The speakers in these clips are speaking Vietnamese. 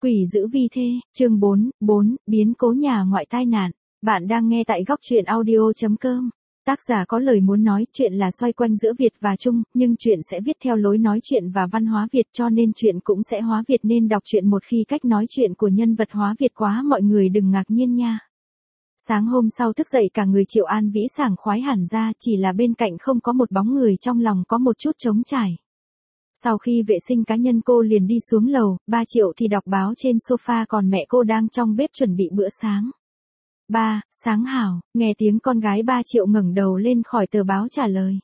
Quỷ dữ vi thê, chương 4, biến cố nhà ngoại tai nạn. Bạn đang nghe tại góc truyện audio.com. Tác giả có lời muốn nói, chuyện là xoay quanh giữa Việt và Trung, nhưng chuyện sẽ viết theo lối nói chuyện và văn hóa Việt, cho nên chuyện cũng sẽ hóa Việt, nên đọc chuyện một khi cách nói chuyện của nhân vật hóa Việt quá mọi người đừng ngạc nhiên nha. Sáng hôm sau thức dậy cả người Triệu An Vĩ sảng khoái hẳn ra, chỉ là bên cạnh không có một bóng người, trong lòng có một chút trống trải. Sau khi vệ sinh cá nhân cô liền đi xuống lầu, ba Triệu thì đọc báo trên sofa, còn mẹ cô đang trong bếp chuẩn bị bữa sáng. Ba, sáng hảo, nghe tiếng con gái ba Triệu ngẩng đầu lên khỏi tờ báo trả lời.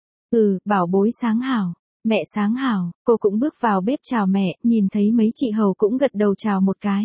Bảo bối sáng hảo, mẹ sáng hảo, cô cũng bước vào bếp chào mẹ, nhìn thấy mấy chị hầu cũng gật đầu chào một cái.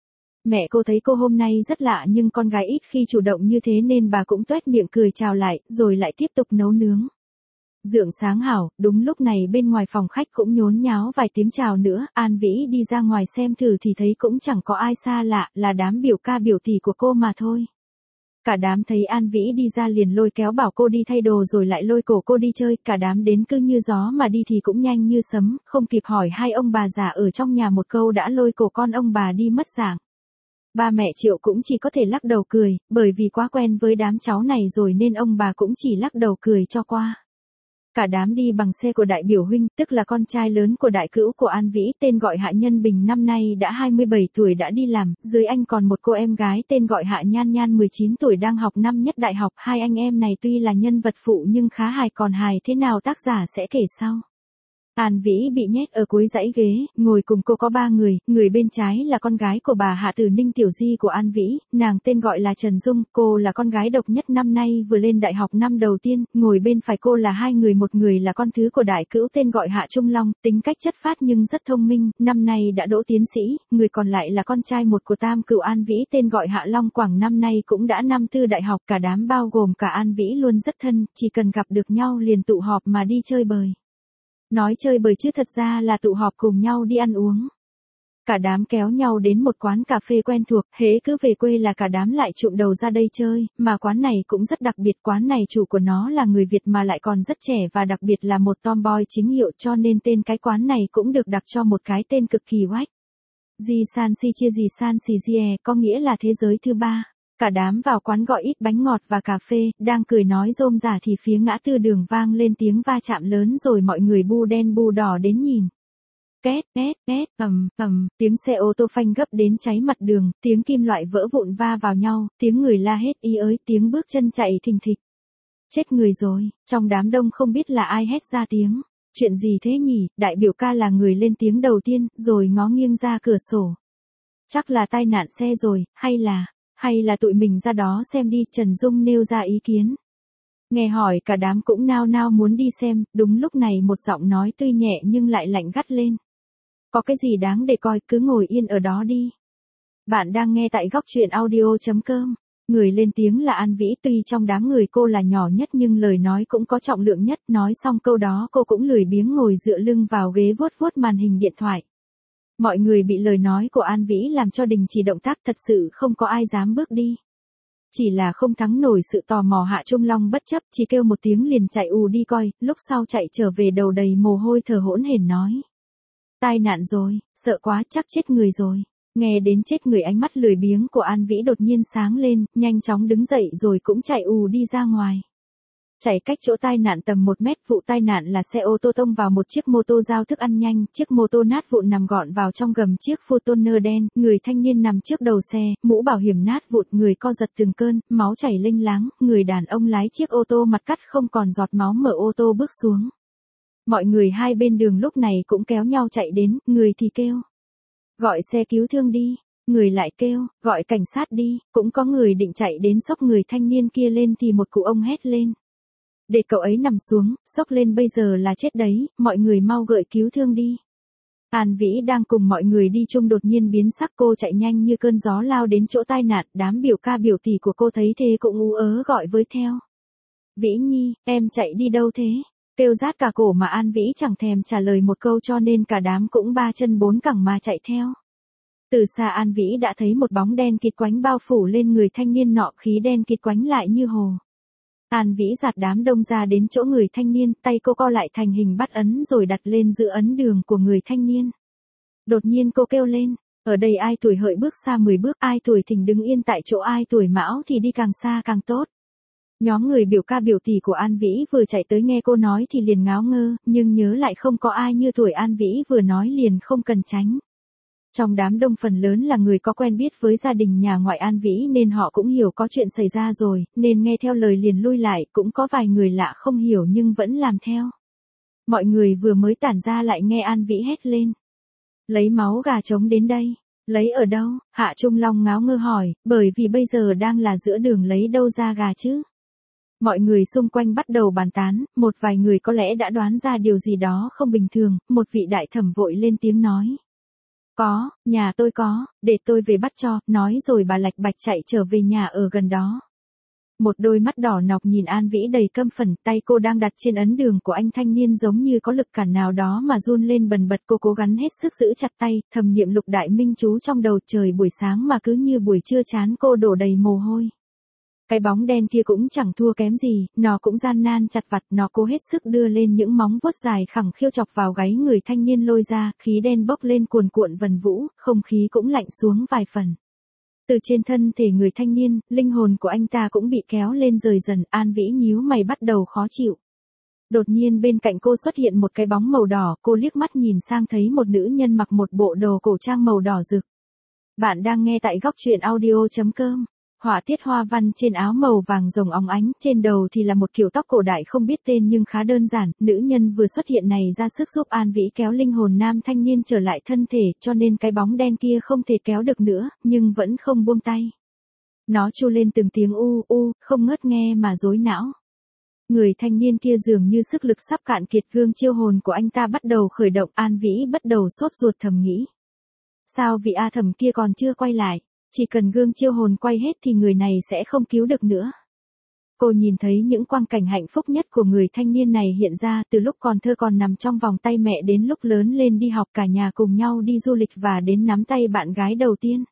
Mẹ cô thấy cô hôm nay rất lạ nhưng con gái ít khi chủ động như thế nên bà cũng toét miệng cười chào lại, rồi lại tiếp tục nấu nướng. Dượng sáng hảo, đúng lúc này bên ngoài phòng khách cũng nhốn nháo vài tiếng chào nữa, An Vĩ đi ra ngoài xem thử thì thấy cũng chẳng có ai xa lạ, là đám biểu ca biểu tỷ của cô mà thôi. Cả đám thấy An Vĩ đi ra liền lôi kéo bảo cô đi thay đồ rồi lại lôi cổ cô đi chơi, cả đám đến cứ như gió mà đi thì cũng nhanh như sấm, không kịp hỏi hai ông bà già ở trong nhà một câu đã lôi cổ con ông bà đi mất dạng. Ba mẹ Triệu cũng chỉ có thể lắc đầu cười, bởi vì quá quen với đám cháu này rồi nên ông bà cũng chỉ lắc đầu cười cho qua. Cả đám đi bằng xe của đại biểu huynh, tức là con trai lớn của đại cữu của An Vĩ, tên gọi Hạ Nhân Bình, năm nay đã 27 tuổi đã đi làm, dưới anh còn một cô em gái tên gọi Hạ Nhan Nhan 19 tuổi đang học năm nhất đại học. Hai anh em này tuy là nhân vật phụ nhưng khá hài, còn hài thế nào tác giả sẽ kể sau. An Vĩ bị nhét ở cuối dãy ghế, ngồi cùng cô có ba người, người bên trái là con gái của bà Hạ Từ Ninh tiểu di của An Vĩ, nàng tên gọi là Trần Dung, cô là con gái độc nhất năm nay vừa lên đại học năm đầu tiên, ngồi bên phải cô là hai người, một người là con thứ của đại cữu tên gọi Hạ Trung Long, tính cách chất phác nhưng rất thông minh, năm nay đã đỗ tiến sĩ, người còn lại là con trai một của tam cữu An Vĩ tên gọi Hạ Long Quảng, năm nay cũng đã năm tư đại học, cả đám bao gồm cả An Vĩ luôn rất thân, chỉ cần gặp được nhau liền tụ họp mà đi chơi bời. Nói chơi bời chứ thật ra là tụ họp cùng nhau đi ăn uống. Cả đám kéo nhau đến một quán cà phê quen thuộc, hễ cứ về quê là cả đám lại trụm đầu ra đây chơi, mà quán này cũng rất đặc biệt, quán này chủ của nó là người Việt mà lại còn rất trẻ và đặc biệt là một tomboy chính hiệu, cho nên tên cái quán này cũng được đặt cho một cái tên cực kỳ oách. Ji San Si chia Ji San Si Jie, có nghĩa là thế giới thứ ba. Cả đám vào quán gọi ít bánh ngọt và cà phê, đang cười nói rôm rả thì phía ngã tư đường vang lên tiếng va chạm lớn rồi mọi người bu đen bu đỏ đến nhìn. Két, két, két, tiếng xe ô tô phanh gấp đến cháy mặt đường, tiếng kim loại vỡ vụn va vào nhau, tiếng người la hét ý ới, tiếng bước chân chạy thình thịch. Chết người rồi, trong đám đông không biết là ai hét ra tiếng. Chuyện gì thế nhỉ, đại biểu ca là người lên tiếng đầu tiên, rồi ngó nghiêng ra cửa sổ. Chắc là tai nạn xe rồi, hay là tụi mình ra đó xem đi, Trần Dung nêu ra ý kiến. Nghe hỏi cả đám cũng nao nao muốn đi xem, đúng lúc này một giọng nói tuy nhẹ nhưng lại lạnh gắt lên. Có cái gì đáng để coi, cứ ngồi yên ở đó đi. Bạn đang nghe tại góc truyện audio.com. Người lên tiếng là An Vĩ, tuy trong đám người cô là nhỏ nhất nhưng lời nói cũng có trọng lượng nhất, nói xong câu đó cô cũng lười biếng ngồi dựa lưng vào ghế vuốt vuốt màn hình điện thoại. Mọi người bị lời nói của An Vĩ làm cho đình chỉ động tác, thật sự không có ai dám bước đi. Chỉ là không thắng nổi sự tò mò, Hạ Trung Long bất chấp, chỉ kêu một tiếng liền chạy đi coi, lúc sau chạy trở về đầu đầy mồ hôi thở hổn hển nói. Tai nạn rồi, sợ quá, chắc chết người rồi. Nghe đến chết người, ánh mắt lười biếng của An Vĩ đột nhiên sáng lên, nhanh chóng đứng dậy rồi cũng chạy đi ra ngoài. Chạy cách chỗ tai nạn tầm 1 mét, vụ tai nạn là xe ô tô tông vào một chiếc mô tô giao thức ăn nhanh, chiếc mô tô nát vụn nằm gọn vào trong gầm chiếc Fortuner đen, người thanh niên nằm trước đầu xe, mũ bảo hiểm nát vụn, người co giật từng cơn, máu chảy lênh láng, người đàn ông lái chiếc ô tô mặt cắt không còn giọt máu mở ô tô bước xuống. Mọi người hai bên đường lúc này cũng kéo nhau chạy đến, người thì kêu. Gọi xe cứu thương đi, người lại kêu, gọi cảnh sát đi, cũng có người định chạy đến xốc người thanh niên kia lên thì một cụ ông hét lên. Để cậu ấy nằm xuống, xốc lên bây giờ là chết đấy, mọi người mau gọi cứu thương đi. An Vĩ đang cùng mọi người đi chung đột nhiên biến sắc, cô chạy nhanh như cơn gió lao đến chỗ tai nạn, đám biểu ca biểu tỷ của cô thấy thế cũng ú ớ gọi với theo. Vĩ Nhi, em chạy đi đâu thế? Kêu rát cả cổ mà An Vĩ chẳng thèm trả lời một câu cho nên cả đám cũng ba chân bốn cẳng mà chạy theo. Từ xa An Vĩ đã thấy một bóng đen kịt quánh bao phủ lên người thanh niên nọ, khí đen kịt quánh lại như hồ. An Vĩ dạt đám đông ra đến chỗ người thanh niên, tay cô co lại thành hình bắt ấn rồi đặt lên giữa ấn đường của người thanh niên. Đột nhiên cô kêu lên, Ở đây ai tuổi hợi bước xa 10 bước, ai tuổi thìn đứng yên tại chỗ, ai tuổi mão thì đi càng xa càng tốt. Nhóm người biểu ca biểu tỷ của An Vĩ vừa chạy tới nghe cô nói thì liền ngáo ngơ, nhưng nhớ lại không có ai như tuổi An Vĩ vừa nói liền không cần tránh. Trong đám đông phần lớn là người có quen biết với gia đình nhà ngoại An Vĩ nên họ cũng hiểu có chuyện xảy ra rồi, nên nghe theo lời liền lui lại, cũng có vài người lạ không hiểu nhưng vẫn làm theo. Mọi người vừa mới tản ra lại nghe An Vĩ hét lên. Lấy máu gà trống đến đây. Lấy ở đâu? Hạ Trung Long ngáo ngơ hỏi, bởi vì bây giờ đang là giữa đường, lấy đâu ra gà chứ? Mọi người xung quanh bắt đầu bàn tán, một vài người có lẽ đã đoán ra điều gì đó không bình thường, một vị đại thẩm vội lên tiếng nói. Có, nhà tôi có, để tôi về bắt cho, nói rồi bà lạch bạch chạy trở về nhà ở gần đó. Một đôi mắt đỏ nọc nhìn An Vĩ đầy căm phẫn, tay cô đang đặt trên ấn đường của anh thanh niên giống như có lực cản nào đó mà run lên bần bật. Cô cố gắng hết sức giữ chặt tay, thầm niệm lục đại minh chú trong đầu. Trời buổi sáng mà cứ như buổi trưa trán cô đổ đầy mồ hôi. Cái bóng đen kia cũng chẳng thua kém gì, nó cũng gian nan chặt vặt, nó cố hết sức đưa lên những móng vuốt dài khẳng khiu chọc vào gáy người thanh niên lôi ra, khí đen bốc lên cuồn cuộn vần vũ, không khí cũng lạnh xuống vài phần. Từ trên thân thể người thanh niên, linh hồn của anh ta cũng bị kéo lên rời dần. An Vĩ nhíu mày bắt đầu khó chịu. Đột nhiên bên cạnh cô xuất hiện một cái bóng màu đỏ, cô liếc mắt nhìn sang thấy một nữ nhân mặc một bộ đồ cổ trang màu đỏ rực. Bạn đang nghe tại góc truyện audio.com. Họa tiết hoa văn trên áo màu vàng rồng óng ánh, trên đầu thì là một kiểu tóc cổ đại không biết tên nhưng khá đơn giản. Nữ nhân vừa xuất hiện này ra sức giúp An Vĩ kéo linh hồn nam thanh niên trở lại thân thể, cho nên cái bóng đen kia không thể kéo được nữa, nhưng vẫn không buông tay. Nó chu lên từng tiếng u u, không ngớt nghe mà rối não. Người thanh niên kia dường như sức lực sắp cạn kiệt, gương chiêu hồn của anh ta bắt đầu khởi động. An Vĩ bắt đầu sốt ruột thầm nghĩ. Sao vị A thẩm kia còn chưa quay lại? Chỉ cần gương chiêu hồn quay hết thì người này sẽ không cứu được nữa. Cô nhìn thấy những quang cảnh hạnh phúc nhất của người thanh niên này hiện ra, từ lúc còn thơ còn nằm trong vòng tay mẹ đến lúc lớn lên đi học, cả nhà cùng nhau đi du lịch và đến nắm tay bạn gái đầu tiên.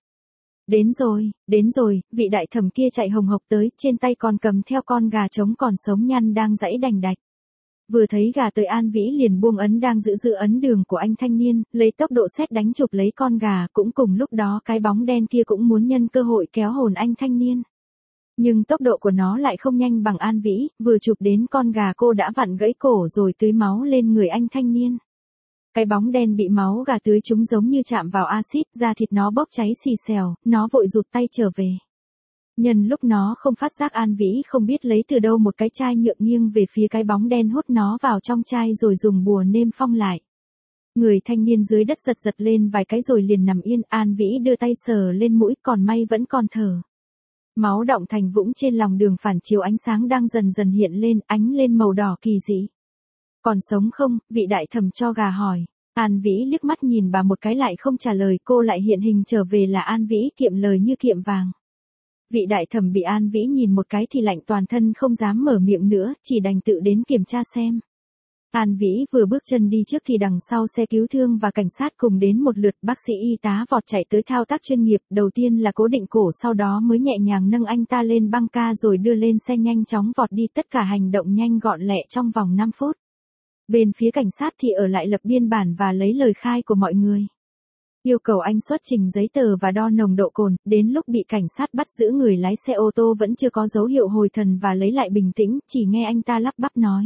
Đến rồi, vị đại thẩm kia chạy hồng hộc tới, trên tay còn cầm theo con gà trống còn sống nhăn đang giãy đành đạch. Vừa thấy gà tới An Vĩ liền buông ấn đang giữ ấn đường của anh thanh niên, lấy tốc độ sét đánh chụp lấy con gà. Cũng cùng lúc đó cái bóng đen kia cũng muốn nhân cơ hội kéo hồn anh thanh niên. Nhưng tốc độ của nó lại không nhanh bằng An Vĩ, vừa chụp đến con gà cô đã vặn gãy cổ rồi tưới máu lên người anh thanh niên. Cái bóng đen bị máu gà tưới trúng giống như chạm vào axit, da thịt nó bốc cháy xì xèo, nó vội rụt tay trở về. Nhân lúc nó không phát giác, An Vĩ không biết lấy từ đâu một cái chai nhựa nghiêng về phía cái bóng đen, hút nó vào trong chai rồi dùng bùa nêm phong lại. Người thanh niên dưới đất giật lên vài cái rồi liền nằm yên. An Vĩ đưa tay sờ lên mũi, còn may vẫn còn thở. Máu đọng thành vũng trên lòng đường phản chiếu ánh sáng đang dần dần hiện lên, ánh lên màu đỏ kỳ dị. Còn sống không? Vị đại thẩm cho gà hỏi. An Vĩ liếc mắt nhìn bà một cái lại không trả lời. Cô lại hiện hình trở về là An Vĩ, kiệm lời như kiệm vàng. Vị đại thẩm bị An Vĩ nhìn một cái thì lạnh toàn thân, không dám mở miệng nữa, chỉ đành tự đến kiểm tra xem. An Vĩ vừa bước chân đi trước thì đằng sau xe cứu thương và cảnh sát cùng đến một lượt. Bác sĩ y tá vọt chạy tới thao tác chuyên nghiệp, đầu tiên là cố định cổ, sau đó mới nhẹ nhàng nâng anh ta lên băng ca rồi đưa lên xe nhanh chóng vọt đi, tất cả hành động nhanh gọn lẹ trong vòng 5 phút. Bên phía cảnh sát thì ở lại lập biên bản và lấy lời khai của mọi người. Yêu cầu anh xuất trình giấy tờ và đo nồng độ cồn. Đến lúc bị cảnh sát bắt giữ, người lái xe ô tô vẫn chưa có dấu hiệu hồi thần và lấy lại bình tĩnh, chỉ nghe anh ta lắp bắp nói.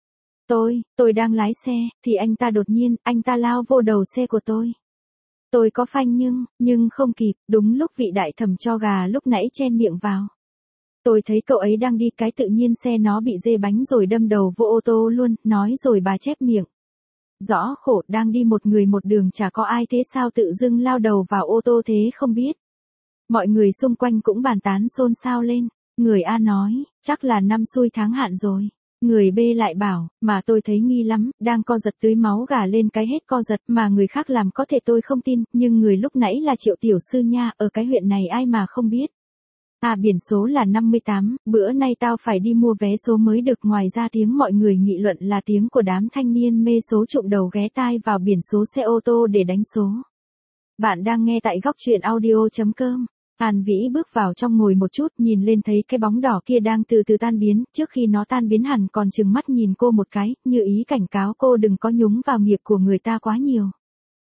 Tôi đang lái xe, thì anh ta lao vô đầu xe của tôi. Tôi có phanh nhưng không kịp, đúng lúc vị đại thẩm cho gà lúc nãy chen miệng vào. Tôi thấy cậu ấy đang đi, cái tự nhiên xe nó bị dê bánh rồi đâm đầu vô ô tô luôn, nói rồi bà chép miệng. Rõ khổ, đang đi một người một đường chả có ai, thế sao tự dưng lao đầu vào ô tô thế không biết. Mọi người xung quanh cũng bàn tán xôn xao lên. Người A nói, chắc là năm xui tháng hạn rồi. Người B lại bảo, mà tôi thấy nghi lắm, đang co giật tưới máu gà lên cái hết co giật, mà người khác làm có thể tôi không tin, nhưng người lúc nãy là Triệu tiểu sư nha, ở cái huyện này ai mà không biết. À, biển số là 58, bữa nay tao phải đi mua vé số mới được. Ngoài ra tiếng mọi người nghị luận là tiếng của đám thanh niên mê số trụm đầu ghé tai vào biển số xe ô tô để đánh số. Bạn đang nghe tại góc truyện audio.com. An Vĩ bước vào trong ngồi một chút, nhìn lên thấy cái bóng đỏ kia đang từ từ tan biến, trước khi nó tan biến hẳn còn trừng mắt nhìn cô một cái, như ý cảnh cáo cô đừng có nhúng vào nghiệp của người ta quá nhiều.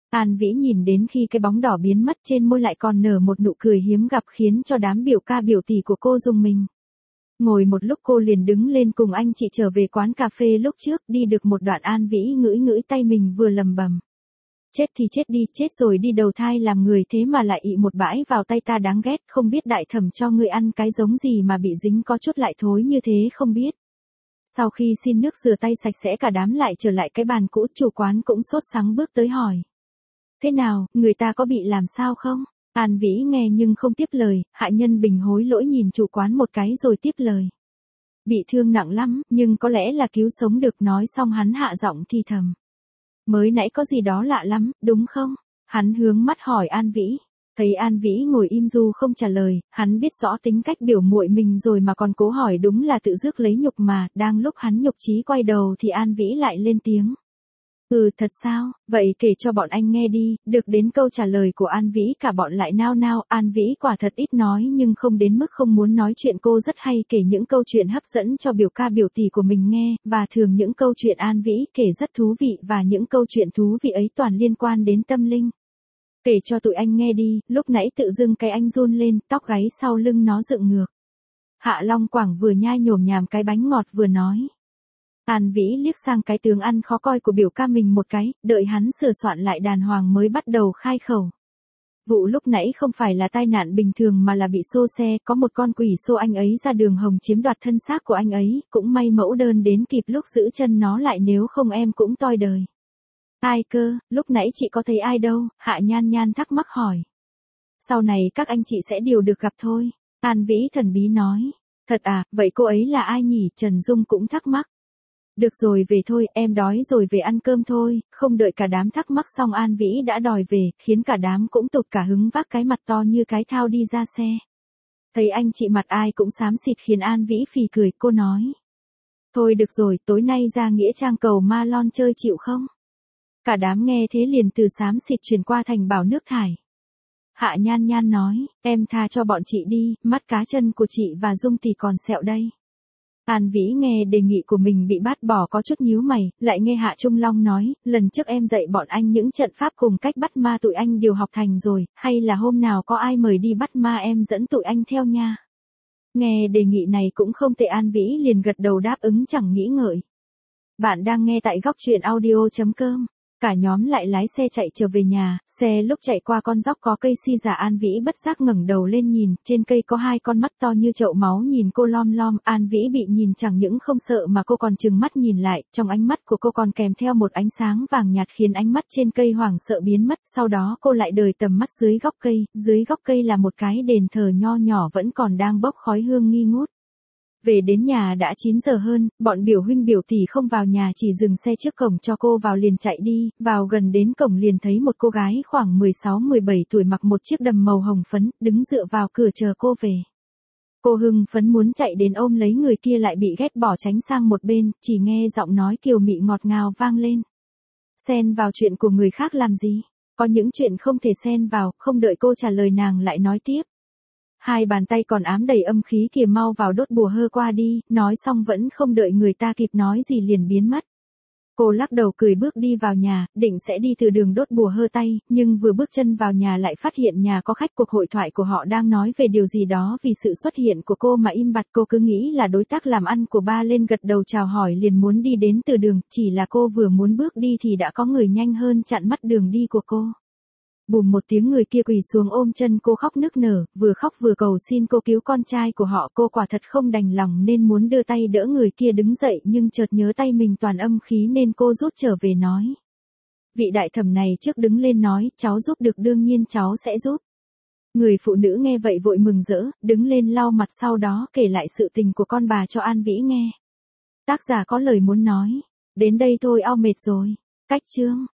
An Vĩ nhìn đến khi cái bóng đỏ biến mất trên môi lại còn nở một nụ cười hiếm gặp khiến cho đám biểu ca biểu tỷ của cô rùng mình. Ngồi một lúc cô liền đứng lên cùng anh chị trở về quán cà phê lúc trước, đi được một đoạn An Vĩ ngửi ngửi tay mình vừa lầm bầm. Chết thì chết đi, chết rồi đi đầu thai làm người thế mà lại ị một bãi vào tay ta đáng ghét, không biết đại thẩm cho người ăn cái giống gì mà bị dính có chút lại thối như thế không biết. Sau khi xin nước rửa tay sạch sẽ cả đám lại trở lại cái bàn cũ, chủ quán cũng sốt sắng bước tới hỏi. Thế nào, người ta có bị làm sao không? An Vĩ nghe nhưng không tiếp lời, Hạ Nhân Bình hối lỗi nhìn chủ quán một cái rồi tiếp lời. Bị thương nặng lắm, nhưng có lẽ là cứu sống được, nói xong hắn hạ giọng thì thầm. Mới nãy có gì đó lạ lắm, đúng không? Hắn hướng mắt hỏi An Vĩ. Thấy An Vĩ ngồi im du không trả lời, hắn biết rõ tính cách biểu muội mình rồi mà còn cố hỏi đúng là tự rước lấy nhục mà, đang lúc hắn nhục chí quay đầu thì An Vĩ lại lên tiếng. Thật sao, vậy kể cho bọn anh nghe đi, được đến câu trả lời của An Vĩ cả bọn lại nao nao, An Vĩ quả thật ít nói nhưng không đến mức không muốn nói chuyện, cô rất hay kể những câu chuyện hấp dẫn cho biểu ca biểu tỷ của mình nghe, và thường những câu chuyện An Vĩ kể rất thú vị và những câu chuyện thú vị ấy toàn liên quan đến tâm linh. Kể cho tụi anh nghe đi, lúc nãy tự dưng cái anh run lên, tóc gáy sau lưng nó dựng ngược. Hạ Long Quảng vừa nhai nhổm nhàm cái bánh ngọt vừa nói. An Vĩ liếc sang cái tướng ăn khó coi của biểu ca mình một cái, đợi hắn sửa soạn lại đàng hoàng mới bắt đầu khai khẩu. Vụ lúc nãy không phải là tai nạn bình thường mà là bị xô xe, có một con quỷ xô anh ấy ra đường hồng chiếm đoạt thân xác của anh ấy, cũng may mẫu đơn đến kịp lúc giữ chân nó lại, nếu không em cũng toi đời. Ai cơ, lúc nãy chị có thấy ai đâu? Hạ Nhan Nhan thắc mắc hỏi. Sau này các anh chị sẽ đều được gặp thôi. An Vĩ thần bí nói. Thật à, vậy cô ấy là ai nhỉ? Trần Dung cũng thắc mắc. Được rồi về thôi, em đói rồi, về ăn cơm thôi. Không đợi cả đám thắc mắc xong An Vĩ đã đòi về, khiến cả đám cũng tụt cả hứng vác cái mặt to như cái thao đi ra xe. Thấy anh chị mặt ai cũng xám xịt khiến An Vĩ phì cười, cô nói. Thôi được rồi, tối nay ra Nghĩa Trang cầu Ma Lon chơi chịu không? Cả đám nghe thế liền từ xám xịt chuyển qua thành bảo nước thải. Hạ Nhan Nhan nói, em tha cho bọn chị đi, mắt cá chân của chị và Dung thì còn sẹo đây. An Vĩ nghe đề nghị của mình bị bác bỏ có chút nhíu mày, lại nghe Hạ Trung Long nói, lần trước em dạy bọn anh những trận pháp cùng cách bắt ma tụi anh đều học thành rồi, hay là hôm nào có ai mời đi bắt ma em dẫn tụi anh theo nha. Nghe đề nghị này cũng không tệ, An Vĩ liền gật đầu đáp ứng chẳng nghĩ ngợi. Bạn đang nghe tại góc truyện audio.com. Cả nhóm lại lái xe chạy trở về nhà, xe lúc chạy qua con dốc có cây si già, An Vĩ bất giác ngẩng đầu lên nhìn, trên cây có hai con mắt to như chậu máu nhìn cô lom lom, An Vĩ bị nhìn chẳng những không sợ mà cô còn trừng mắt nhìn lại, trong ánh mắt của cô còn kèm theo một ánh sáng vàng nhạt khiến ánh mắt trên cây hoảng sợ biến mất, sau đó cô lại đời tầm mắt dưới gốc cây là một cái đền thờ nho nhỏ vẫn còn đang bốc khói hương nghi ngút. Về đến nhà đã 9 giờ hơn, bọn biểu huynh biểu tỷ không vào nhà, chỉ dừng xe trước cổng cho cô vào liền chạy đi, vào gần đến cổng liền thấy một cô gái khoảng 16-17 tuổi mặc một chiếc đầm màu hồng phấn, đứng dựa vào cửa chờ cô về. Cô hưng phấn muốn chạy đến ôm lấy người kia lại bị ghét bỏ tránh sang một bên, chỉ nghe giọng nói kiều mị ngọt ngào vang lên. Xen vào chuyện của người khác làm gì? Có những chuyện không thể xen vào, không đợi cô trả lời nàng lại nói tiếp. Hai bàn tay còn ám đầy âm khí kìa, mau vào đốt bùa hơ qua đi, nói xong vẫn không đợi người ta kịp nói gì liền biến mất. Cô lắc đầu cười bước đi vào nhà, định sẽ đi từ đường đốt bùa hơ tay, nhưng vừa bước chân vào nhà lại phát hiện nhà có khách, cuộc hội thoại của họ đang nói về điều gì đó, vì sự xuất hiện của cô mà im bặt, cô cứ nghĩ là đối tác làm ăn của ba lên gật đầu chào hỏi liền muốn đi đến từ đường, chỉ là cô vừa muốn bước đi thì đã có người nhanh hơn chặn mắt đường đi của cô. Bùm một tiếng, người kia quỳ xuống ôm chân cô khóc nức nở, vừa khóc vừa cầu xin cô cứu con trai của họ, cô quả thật không đành lòng nên muốn đưa tay đỡ người kia đứng dậy, nhưng chợt nhớ tay mình toàn âm khí nên cô rút trở về nói. Vị đại thẩm này trước đứng lên nói, cháu giúp được đương nhiên cháu sẽ giúp. Người phụ nữ nghe vậy vội mừng rỡ, đứng lên lau mặt sau đó kể lại sự tình của con bà cho An Vĩ nghe. Tác giả có lời muốn nói, đến đây thôi ao mệt rồi, cách chương.